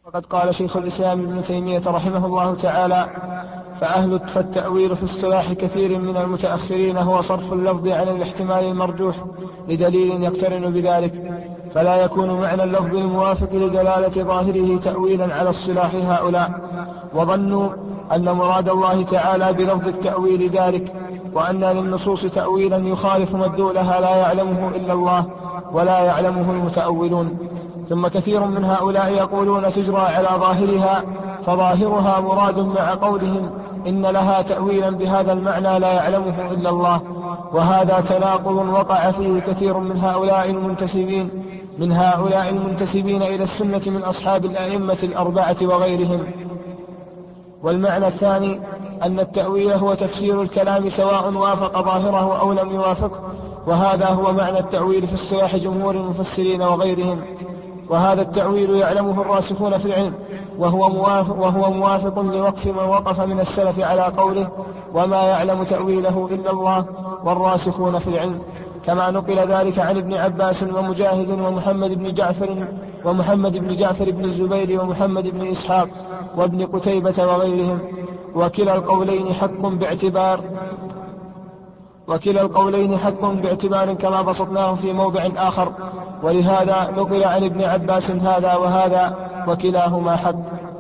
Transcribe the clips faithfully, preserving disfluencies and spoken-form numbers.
وقد قال شيخ الإسلام ابن تيمية رحمه الله تعالى: فأهل فالتأويل في اصطلاح كثير من المتأخرين هو صرف اللفظ عن الاحتمال المرجوح لدليل يقترن بذلك، فلا يكون معنى اللفظ الموافق لدلالة ظاهره تأويلا على اصطلاح هؤلاء، وظنوا أن مراد الله تعالى بلفظ التأويل ذلك، وأن للنصوص تأويلا يخالف مدلولها لا يعلمه إلا الله ولا يعلمه المتأولون. ثم كثير من هؤلاء يقولون تجرى على ظاهرها، فظاهرها مراد مع قولهم إن لها تأويلا بهذا المعنى لا يعلمه إلا الله، وهذا تناقض وقع فيه كثير من هؤلاء المنتسبين من هؤلاء المنتسبين إلى السنة من أصحاب الأئمة الأربعة وغيرهم. والمعنى الثاني أن التأويل هو تفسير الكلام سواء وافق ظاهره أو لم يوافقه، وهذا هو معنى التأويل في اصطلاح جمهور المفسرين وغيرهم، وهذا التأويل يعلمه الراسخون في العلم، وهو موافق, وهو موافق لوقف من وقف من السلف على قوله وما يعلم تأويله إلا الله والراسخون في العلم، كما نقل ذلك عن ابن عباس ومجاهد ومحمد بن جعفر ومحمد بن جعفر بن الزبير ومحمد بن إسحاق وابن قتيبة وغيرهم. وكلا القولين حق باعتبار وكلا القولين حق باعتبار كما بسطناه في موضع آخر، ولهذا نقل عن ابن عباس هذا وهذا وكلاهما حق.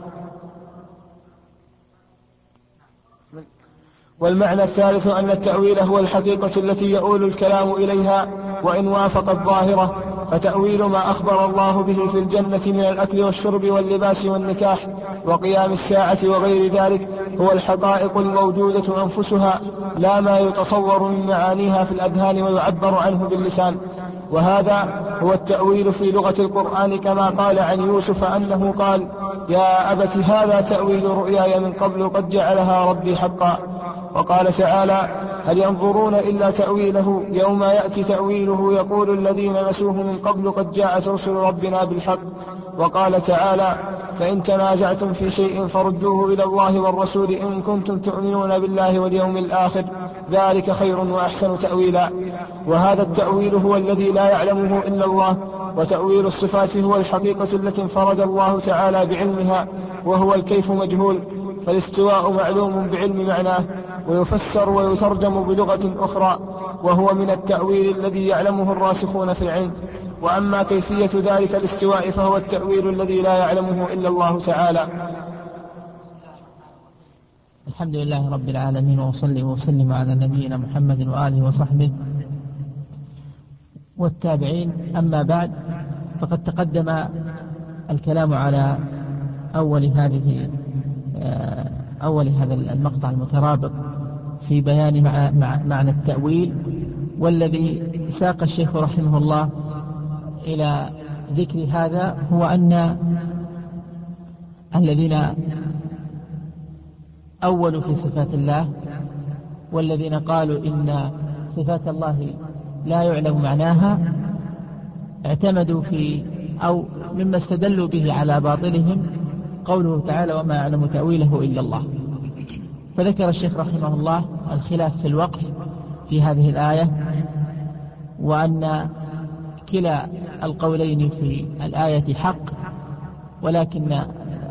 والمعنى الثالث أن التأويل هو الحقيقة التي يؤول الكلام إليها وإن وافق الظاهرة، فتأويل ما أخبر الله به في الجنة من الأكل والشرب واللباس والنكاح وقيام الساعة وغير ذلك هو الحقائق الموجودة أنفسها، لا ما يتصور من معانيها في الأذهان ويعبر عنه باللسان، وهذا هو التأويل في لغة القرآن، كما قال عن يوسف أنه قال يا أبت هذا تأويل رؤياي من قبل قد جعلها ربي حقا. وقال تعالى هل ينظرون إلا تأويله يوم يأتي تأويله يقول الذين نسوه من قبل قد جاءت رسل ربنا بالحق. وقال تعالى فإن تنازعتم في شيء فردوه إلى الله والرسول إن كنتم تؤمنون بالله واليوم الآخر ذلك خير وأحسن تأويلا. وهذا التأويل هو الذي لا يعلمه إلا الله. وتأويل الصفات هو الحقيقة التي انفرد الله تعالى بعلمها، وهو الكيف مجهول، فالاستواء معلوم بعلم معناه ويفسر ويترجم بلغة أخرى، وهو من التأويل الذي يعلمه الراسخون في العلم. وأما كيفية ذلك الاستواء فهو التأويل الذي لا يعلمه إلا الله تعالى. الحمد لله رب العالمين، وصلي وسلم على نبينا محمد وآله وصحبه والتابعين. أما بعد، فقد تقدم الكلام على أول هذه أول هذا المقطع المترابط في بيان معنى التأويل، والذي ساق الشيخ رحمه الله إلى ذكر هذا هو أن الذين أولوا في صفات الله والذين قالوا إن صفات الله لا يعلم معناها اعتمدوا في أو مما استدلوا به على باطلهم قوله تعالى وما يعلم تأويله إلا الله. فذكر الشيخ رحمه الله الخلاف في الوقف في هذه الآية، وأن كلا القولين في الآية حق، ولكن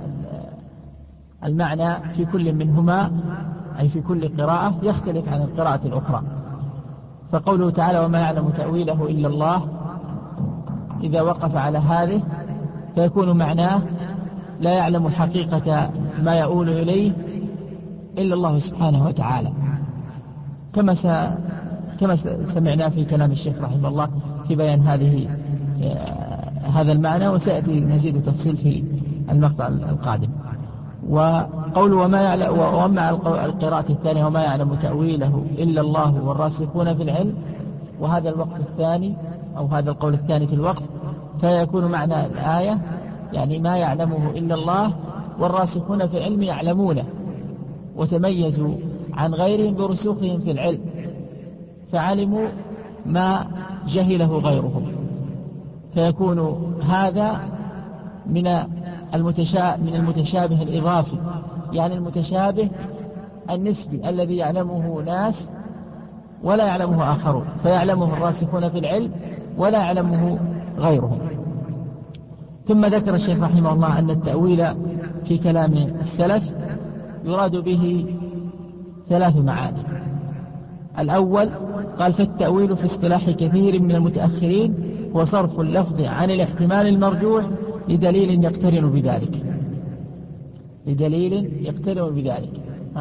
المعنى في كل منهما أي في كل قراءة يختلف عن القراءة الأخرى. فقوله تعالى وما يعلم تأويله إلا الله إذا وقف على هذه فيكون معناه لا يعلم حقيقة ما يؤول إليه إلا الله سبحانه وتعالى، كما كما سمعنا في كلام الشيخ رحمه الله في بيان هذه هذا المعنى، وسيأتي مزيد تفصيل في المقطع القادم. وقول وما يعلم، ومع القراءة الثانية وما يعلم تأويله إلا الله والراسخون في العلم، وهذا الوقت الثاني أو هذا القول الثاني في الوقت، فيكون معنى الآية يعني ما يعلمه إلا الله والراسخون في العلم يعلمونه، وتميزوا عن غيرهم برسوخهم في العلم فعلموا ما جهله غيرهم، فيكون هذا من من المتشابه الإضافي، يعني المتشابه النسبي الذي يعلمه ناس ولا يعلمه آخرون، فيعلمه الراسخون في العلم ولا يعلمه غيرهم. ثم ذكر الشيخ رحمه الله أن التأويل في كلام السلف يراد به ثلاث معاني. الأول قال: فالتأويل في اصطلاح كثير من المتأخرين هو صرف اللفظ عن الاحتمال المرجوح لدليل يقترن بذلك. لدليل يقترن بذلك ها.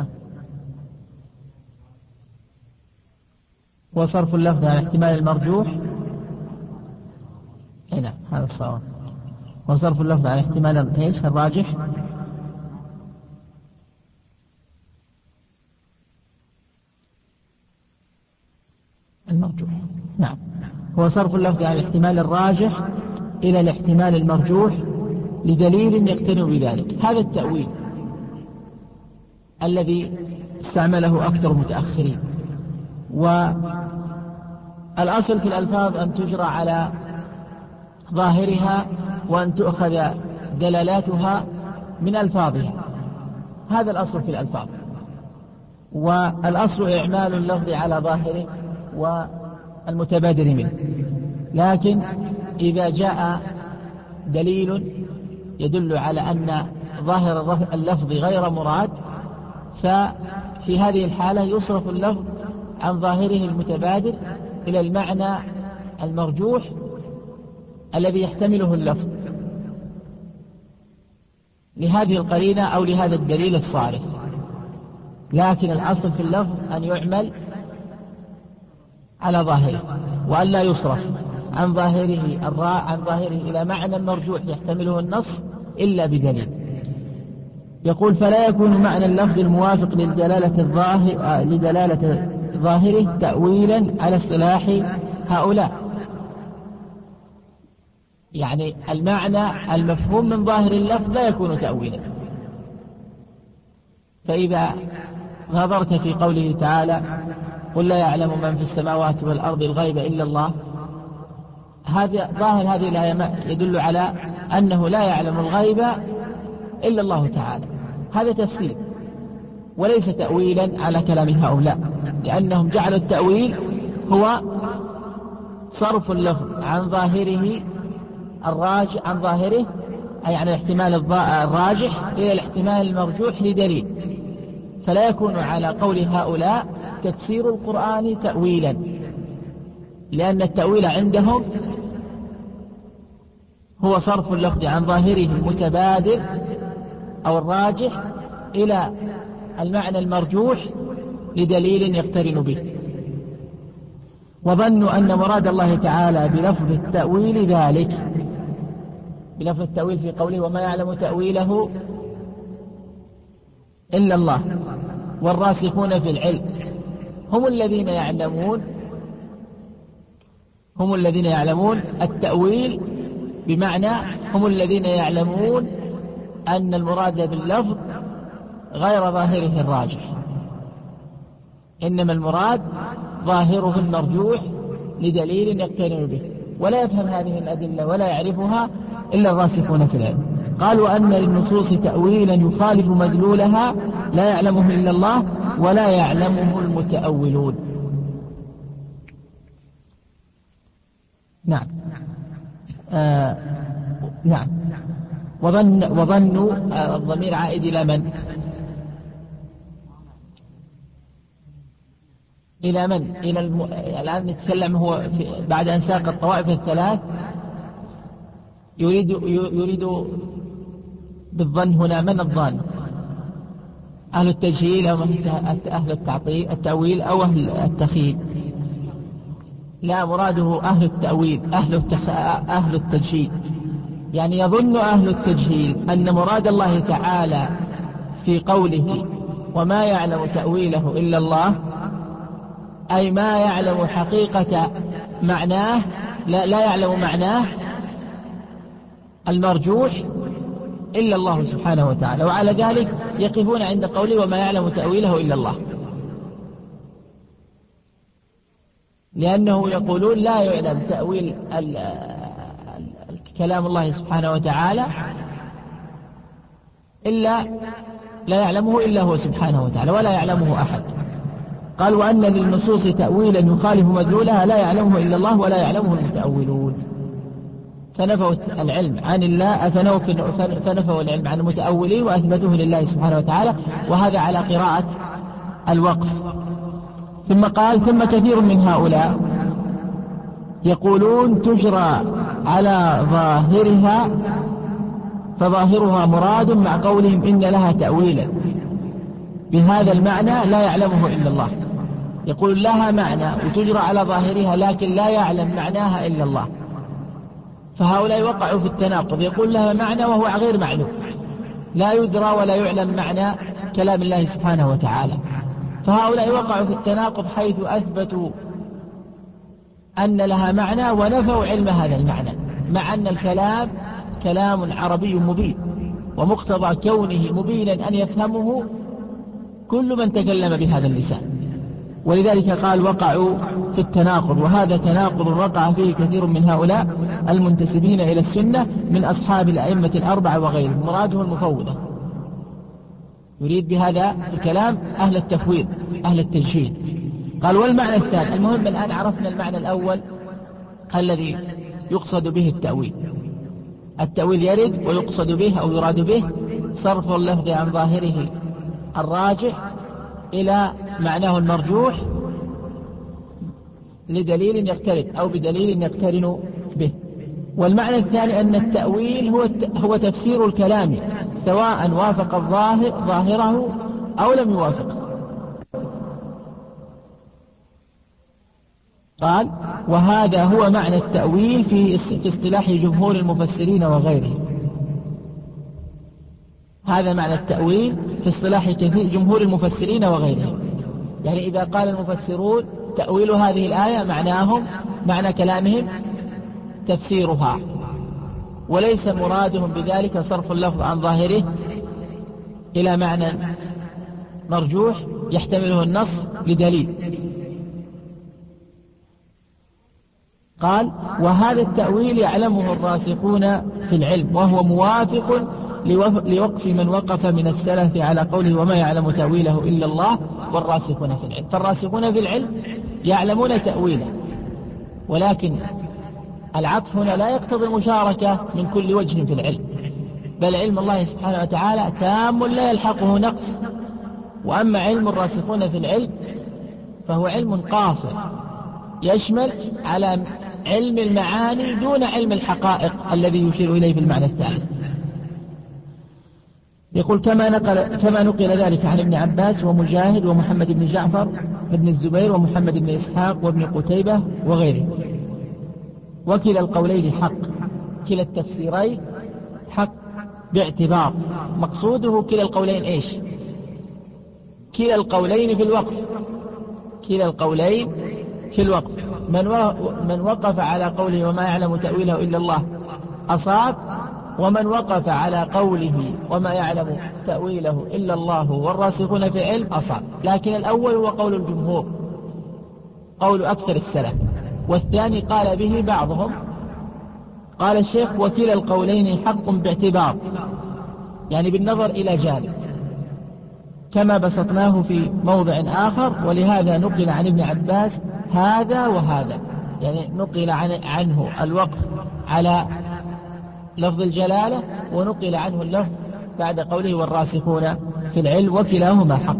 وصرف اللفظ عن الاحتمال المرجوح، هنا هذا الصواب. وصرف اللفظ عن احتمال ايش الراجح، المرجوح. نعم، هو صرف اللفظ عن الاحتمال الراجح إلى الاحتمال المرجوح لدليل يقترن بذلك. هذا التأويل الذي استعمله أكثر المتأخرين. والأصل في الألفاظ أن تجرى على ظاهرها وأن تؤخذ دلالاتها من ألفاظها، هذا الأصل في الألفاظ. والأصل إعمال اللفظ على ظاهره والمتبادر منه. لكن إذا جاء دليل يدل على أن ظاهر اللفظ غير مراد، ففي هذه الحالة يصرف اللفظ عن ظاهره المتبادر إلى المعنى المرجوح الذي يحتمله اللفظ لهذه القرينة أو لهذا الدليل الصارف. لكن الأصل في اللفظ أن يعمل على ظاهره، وأن لا يصرف عن ظاهره عن ظاهره إلى معنى مرجوح يحتمله النص إلا بدليل. يقول: فلا يكون معنى اللفظ الموافق لدلالة الظاهر لدلالة ظاهره تأويلا على اصطلاح هؤلاء. يعني المعنى المفهوم من ظاهر اللفظ لا يكون تأويلا. فإذا نظرت في قوله تعالى: قل لا يعلم من في السماوات والأرض الغيب إلا الله، هذا ظاهر هذه الآية يدل على أنه لا يعلم الغيب إلا الله تعالى. هذا تفسير وليس تأويلا على كلام هؤلاء، لأنهم جعلوا التأويل هو صرف اللفظ عن ظاهره الراجح عن ظاهره أي عن الاحتمال الراجح إلى الاحتمال المرجوح لدليل. فلا يكون على قول هؤلاء تفسير القرآن تأويلا، لأن التأويل عندهم هو صرف اللفظ عن ظاهره المتبادر أو الراجح إلى المعنى المرجوح لدليل يقترن به. وظنوا أن مراد الله تعالى بلفظ التأويل ذلك، بلفظ التأويل في قوله: وما يعلم تأويله إلا الله والراسخون في العلم هم الذين يعلمون هم الذين يعلمون التأويل، بمعنى هم الذين يعلمون أن المراد باللفظ غير ظاهره الراجح، إنما المراد ظاهره المرجوح لدليل يقترن به. ولا يفهم هذه الأدلة ولا يعرفها إلا الراسخون في العلم. قالوا أن للنصوص تأويلا يخالف مدلولها لا يعلمه إلا الله ولا يعلمه المتأولون. نعم آه نعم وظن وظنوا آه الضمير عائد إلى من؟ إلى من؟ إلى الم... الآن نتكلم هو في... بعد أن ساق الطوائف الثلاث يريد يريد بالظن هنا من الظن؟ أهل التجهيل أو أهل التعطيل التأويل أو أهل التخيل؟ لا، مراده أهل التأويل أهل التخ... أهل التجهيل. يعني يظن أهل التجهيل أن مراد الله تعالى في قوله وما يعلم تأويله إلا الله أي ما يعلم حقيقة معناه، لا, لا يعلم معناه المرجوح إلا الله سبحانه وتعالى. وعلى ذلك يقفون عند قوله وما يعلم تأويله إلا الله، لأنه يقولون لا يعلم تأويل ال ال كلام الله سبحانه وتعالى إلا لا يعلمه إلا هو سبحانه وتعالى ولا يعلمه أحد. قال: وأن للنصوص تأويلا يخالف مدلولها لا يعلمه إلا الله ولا يعلمه المتأولون. فنفوا العلم عن الله، فنفوا العلم عن المتأولين وأثبتوه لله سبحانه وتعالى، وهذا على قراءة الوقف. ثم قال: ثم كثير من هؤلاء يقولون تجرى على ظاهرها، فظاهرها مراد، مع قولهم إن لها تأويلا بهذا المعنى لا يعلمه إلا الله. يقول لها معنى وتجرى على ظاهرها، لكن لا يعلم معناها إلا الله. فهؤلاء وقعوا في التناقض، يقول لها معنى وهو غير معلوم، لا يدرى ولا يعلم معنى كلام الله سبحانه وتعالى. فهؤلاء وقعوا في التناقض حيث أثبتوا أن لها معنى ونفوا علم هذا المعنى، مع أن الكلام كلام عربي مبين، ومقتضى كونه مبينا أن يفهمه كل من تكلم بهذا اللسان. ولذلك قال: وقعوا في التناقض. وهذا تناقض وقع فيه كثير من هؤلاء المنتسبين إلى السنة من أصحاب الأئمة الأربعة وغيرهم، مراده المفوضة. يريد بهذا الكلام أهل التفويض، أهل التجهيل. قال: والمعنى الثاني. المهم الآن عرفنا المعنى الأول الذي يقصد به التأويل. التأويل يرد ويقصد به أو يراد به صرف اللفظ عن ظاهره الراجح إلى معناه المرجوح لدليل يقترن أو بدليل يقترن به. والمعنى الثاني أن التأويل هو هو تفسير الكلام سواء وافق الظاهر ظاهره أو لم يوافقه. قال: وهذا هو معنى التأويل في في اصطلاح جمهور المفسرين وغيرهم. هذا معنى التأويل في اصطلاح كثير جمهور المفسرين وغيرهم. يعني إذا قال المفسرون تأويل هذه الآية معناهم معنى كلامهم تفسيرها، وليس مرادهم بذلك صرف اللفظ عن ظاهره إلى معنى مرجوح يحتمله النص لدليل. قال: وهذا التأويل يعلمه الراسخون في العلم، وهو موافق لوقف من وقف من السلف على قوله وما يعلم تأويله إلا الله والراسخون في العلم. فالراسخون في العلم يعلمون تأويله، ولكن العطف هنا لا يقتضي المشاركة من كل وجه في العلم، بل علم الله سبحانه وتعالى تام لا يلحقه نقص. وأما علم الراسخون في العلم فهو علم قاصر يشمل على علم المعاني دون علم الحقائق الذي يشير إليه في المعنى الثالث. يقول: كما نقل, كما نقل ذلك عن ابن عباس ومجاهد ومحمد بن جعفر بن الزبير ومحمد بن إسحاق وابن قتيبة وغيره. وكلا القولين حق، كلا التفسيرين حق باعتبار. مقصوده كلا القولين إيش؟ كلا القولين في الوقف، كلا القولين في الوقف. من, من وقف على قوله وما يعلم تأويله إلا الله أصاب، ومن وقف على قوله وما يعلم تأويله إلا الله والراسخون في العلم أصاب. لكن الأول هو قول الجمهور، قول أكثر السلف، والثاني قال به بعضهم. قال الشيخ: وكلا القولين حق باعتبار، يعني بالنظر إلى جانب، كما بسطناه في موضع آخر. ولهذا نقل عن ابن عباس هذا وهذا، يعني نقل عنه الوقف على لفظ الجلالة، ونقل عنه اللفظ بعد قوله والراسخون في العلم، وكلاهما حق.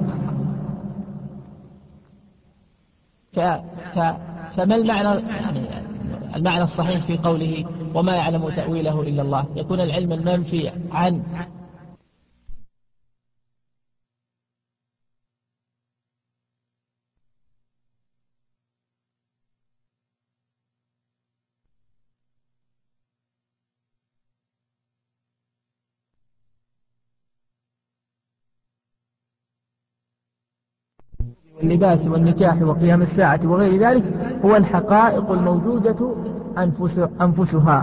ف... ف... فما المعنى، يعني المعنى الصحيح في قوله وما يعلم تأويله إلا الله؟ يكون العلم المنفي عن واللباس والنكاح وقيام الساعة وغير ذلك هو الحقائق الموجودة أنفس أنفسها،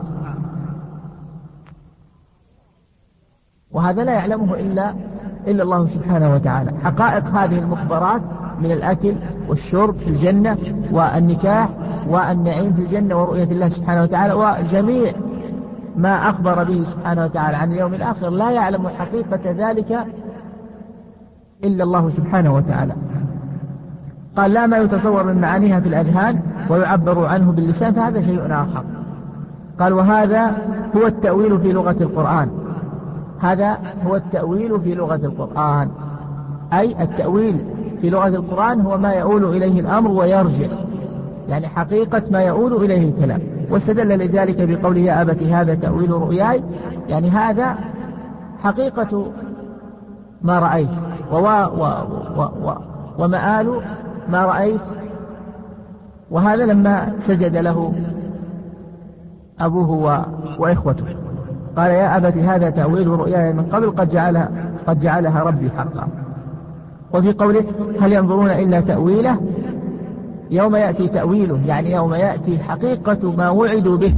وهذا لا يعلمه إلا إلا الله سبحانه وتعالى. حقائق هذه المخبرات من الأكل والشرب في الجنة، والنكاح والنعيم في الجنة، ورؤية الله سبحانه وتعالى، وجميع ما أخبر به سبحانه وتعالى عن اليوم الآخر، لا يعلم حقيقة ذلك إلا الله سبحانه وتعالى. قال: لا ما يتصور من معانيها في الأذهان ويعبر عنه باللسان، فهذا شيء آخر. قال وهذا هو التأويل في لغة القرآن. هذا هو التأويل في لغة القرآن، أي التأويل في لغة القرآن هو ما يؤول إليه الأمر ويرجع، يعني حقيقة ما يؤول إليه الكلام. واستدل لذلك بقوله يا أبت هذا تأويل رؤياي، يعني هذا حقيقة ما رأيت ووا و و و ومآل ما رأيت. وهذا لما سجد له أبوه و وإخوته قال يا أبت هذا تأويل رؤياي من قبل قد جعلها, قد جعلها ربي حقا. وفي قوله هل ينظرون إلا تأويله، يوم يأتي تأويله يعني يوم يأتي حقيقة ما وعدوا به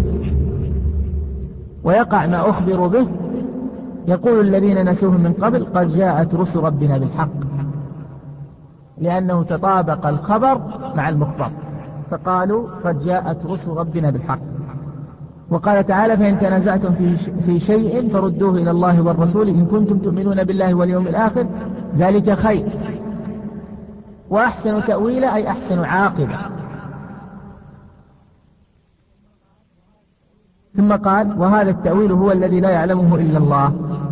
ويقع ما أخبروا به، يقول الذين نسوه من قبل قد جاءت رسل ربنا بالحق، لأنه تطابق الخبر مع المخبر فقالوا قد جاءت رسل ربنا بالحق. وقال تعالى فإن تنازعتم في, في شيء فردوه إلى الله والرسول إن كنتم تؤمنون بالله واليوم الآخر ذلك خير وأحسن تأويلا أي أحسن عاقبة. ثم قال وهذا التأويل هو الذي لا يعلمه إلا الله.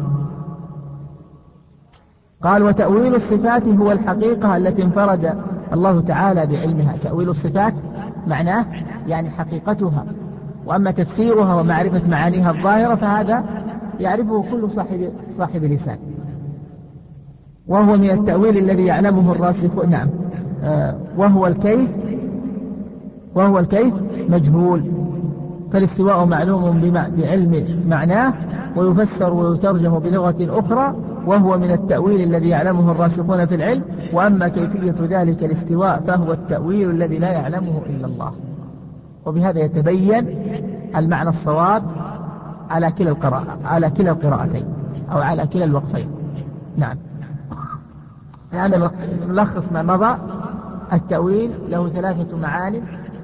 قال وتأويل الصفات هو الحقيقة التي انفرد الله تعالى بعلمها. تأويل الصفات معناه يعني حقيقتها، وأما تفسيرها ومعرفة معانيها الظاهرة فهذا يعرفه كل صاحب, صاحب لسان، وهو من التأويل الذي يعلمه الراسخون. نعم آه وهو الكيف وهو الكيف مجهول، فالاستواء معلوم بعلم معناه ويفسر ويترجم بلغة أخرى، وهو من التأويل الذي يعلمه الراسخون في العلم. وأما كيفية ذلك الاستواء فهو التأويل الذي لا يعلمه إلا الله. وبهذا يتبين المعنى الصواب على كلا القراءة على كلا القراءتين أو على كلا الوقفين. نعم هذا نلخص ما مضى. التأويل له ثلاثة معاني.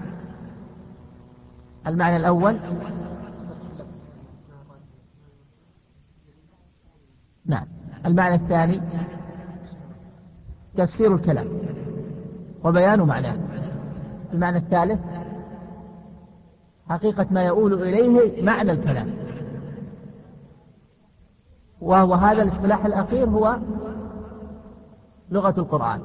المعنى الأول نعم المعنى الثاني تفسير الكلام وبيان معناه. المعنى الثالث حقيقة ما يؤول إليه معنى الكلام، وهو هذا الاصطلاح الأخير هو لغة القرآن.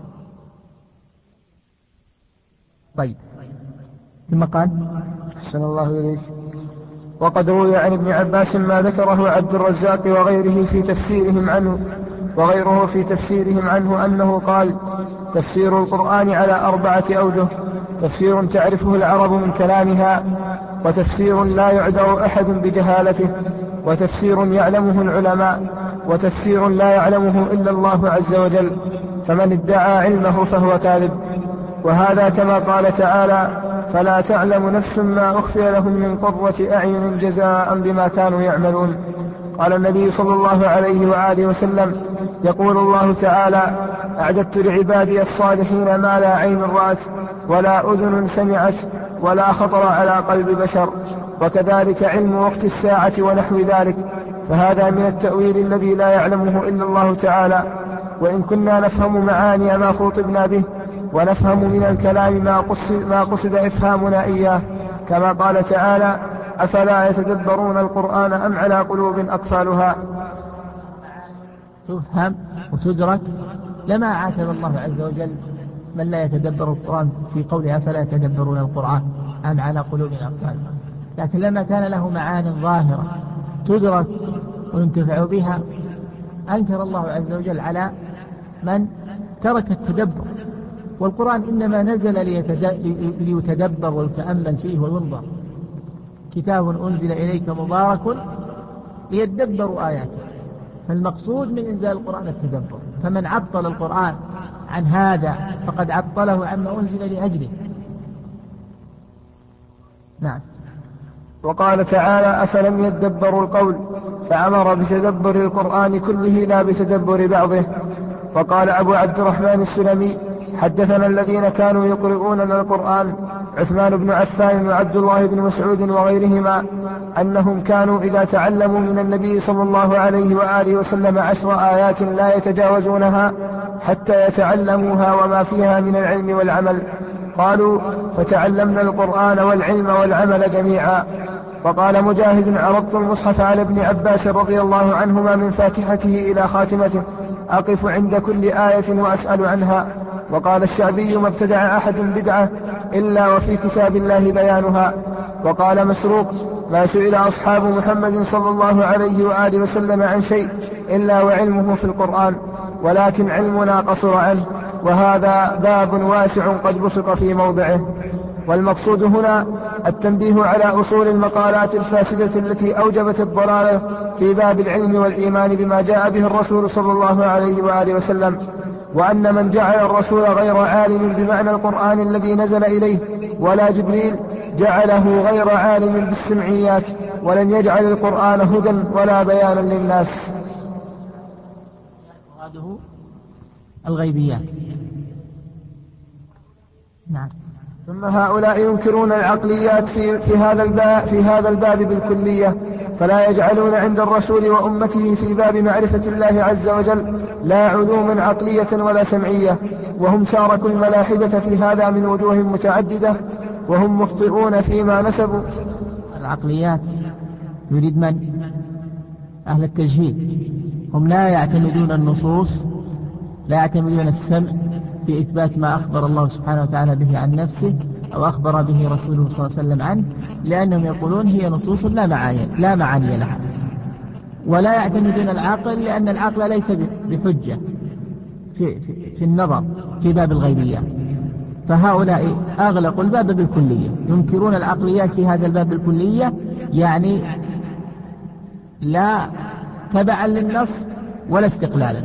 طيب ثم قال أحسن الله إليك وقد روي عن ابن عباس ما ذكره عبد الرزاق وغيره في تفسيرهم عنه وغيره في تفسيرهم عنه أنه قال تفسير القرآن على أربعة أوجه: تفسير تعرفه العرب من كلامها، وتفسير لا يعذر أحد بجهالته، وتفسير يعلمه العلماء، وتفسير لا يعلمه إلا الله عز وجل، فمن ادعى علمه فهو كاذب. وهذا كما قال تعالى فلا تعلم نفس ما أخفي لهم من قرة أعين جزاء بما كانوا يعملون. قال النبي صلى الله عليه وآله وسلم يقول الله تعالى أعددت لعبادي الصالحين ما لا عين رأت ولا أذن سمعت ولا خطر على قلب بشر. وكذلك علم وقت الساعة ونحو ذلك، فهذا من التأويل الذي لا يعلمه إلا الله تعالى. وإن كنا نفهم معاني ما خطبنا به ونفهم من الكلام ما قصد, ما قصد إفهامنا إياه، كما قال تعالى أفلا يتدبرون القرآن أم على قلوب أقفالها. تفهم وتدرك لما عاتب الله عز وجل من لا يتدبر القرآن في قوله أفلا يتدبرون القرآن أم على قلوب أقفالها، لكن لما كان له معان ظاهرة تدرك وينتفع بها أنكر الله عز وجل على من ترك التدبر. والقرآن إنما نزل ليتدبر ويتأمل فيه وينظر، كتاب أنزل إليك مبارك ليتدبروا آياته، فالمقصود من إنزال القرآن التدبر، فمن عطل القرآن عن هذا فقد عطله عما أنزل لأجله. نعم. وقال تعالى أفلم يدبروا القول فأمر بتدبر القرآن كله لا بتدبر بعضه. وقال أبو عبد الرحمن السلمي حدثنا الذين كانوا يقرؤوننا القرآن عثمان بن عفان وعبد الله بن مسعود وغيرهما أنهم كانوا إذا تعلموا من النبي صلى الله عليه وآله وسلم عشر آيات لا يتجاوزونها حتى يتعلموها وما فيها من العلم والعمل. قالوا فتعلمنا القرآن والعلم والعمل جميعا. وقال مجاهد: عرضت المصحف على ابن عباس رضي الله عنهما من فاتحته إلى خاتمته أقف عند كل آية وأسأل عنها. وقال الشعبي: ما ابتدع أحد بدعة إلا وفي كتاب الله بيانها. وقال مسروق: ما سئل أصحاب محمد صلى الله عليه وآله وسلم عن شيء إلا وعلمه في القرآن، ولكن علمنا قصر عنه، وهذا باب واسع قد بسط في موضعه. والمقصود هنا التنبيه على أصول المقالات الفاسدة التي أوجبت الضلالة في باب العلم والإيمان بما جاء به الرسول صلى الله عليه وآله وسلم، وأن من جعل الرسول غير عالم بمعنى القرآن الذي نزل إليه ولا جبريل جعله غير عالم بالسمعيات، ولم يجعل القرآن هدى ولا بيانا للناس. مراده الغيبيات. نعم. ثم هؤلاء ينكرون العقليات في, في, هذا الباب في هذا الباب بالكلية، فلا يجعلون عند الرسول وأمته في باب معرفة الله عز وجل لا علوما عقلية ولا سمعية، وهم شاركوا الملاحدة في هذا من وجوه متعددة، وهم مخطئون فيما نسبوا. العقليات يريد من؟ أهل التجهيل، هم لا يعتمدون النصوص، لا يعتمدون السمع في إثبات ما أخبر الله سبحانه وتعالى به عن نفسه أو أخبر به رسوله صلى الله عليه وسلم عنه، لأنهم يقولون هي نصوص لا معاني, لا معاني لها. ولا يعتمدون العقل لأن العقل ليس بحجة في, في, في النظر في باب الغيبيات. فهؤلاء أغلقوا الباب بالكلية، ينكرون العقليات في هذا الباب بالكلية، يعني لا تبعا للنص ولا استقلالا،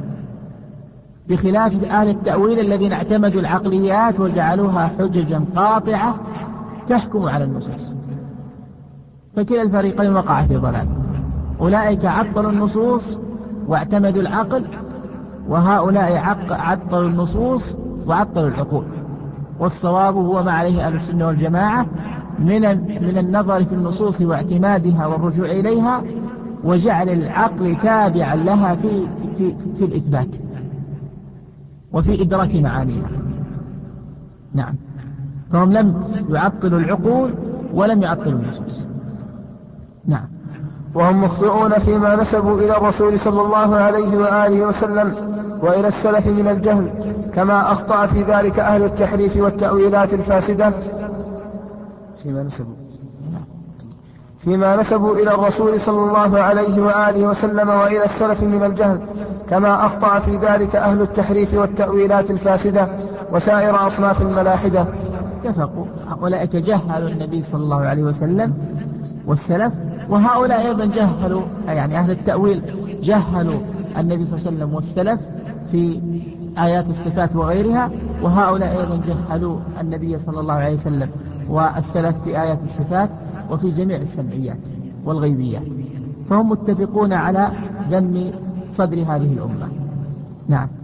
بخلاف أهل التأويل الذين اعتمدوا العقليات وجعلوها حججا قاطعة تحكم على النصوص. فكلا الفريقين وقع في ضلال، أولئك عطلوا النصوص واعتمدوا العقل، وهؤلاء عطلوا النصوص وعطلوا العقول. والصواب هو ما عليه أهل السنة والجماعة من من النظر في النصوص واعتمادها والرجوع إليها، وجعل العقل تابعا لها في, في, في, في الإثبات وفي إدراك معانيها. نعم. فهم لم يعطلوا العقول ولم يعطلوا النصوص. نعم. وهم مخطئون فيما نسبوا إلى الرسول صلى الله عليه وآله وسلم وإلى السلف من الجهل، كما أخطأ في ذلك أهل التحريف والتأويلات الفاسدة فيما نسبوا فيما نسبوا إلى الرسول صلى الله عليه وآله وسلم وإلى السلف من الجهل، كما أخطأ في ذلك أهل التحريف والتأويلات الفاسدة وسائر أصناف الملاحدة. اتفقوا، أولئك جهلوا النبي صلى الله عليه وسلم والسلف، وهؤلاء أيضا جهلوا، يعني أهل التأويل جهلوا النبي صلى الله عليه وسلم والسلف في آيات الصفات وغيرها، وهؤلاء أيضا جهلوا النبي صلى الله عليه وسلم والسلف في آيات الصفات وفي جميع السمعيات والغيبيات. فهم متفقون على ذم صدر هذه الأمة. نعم.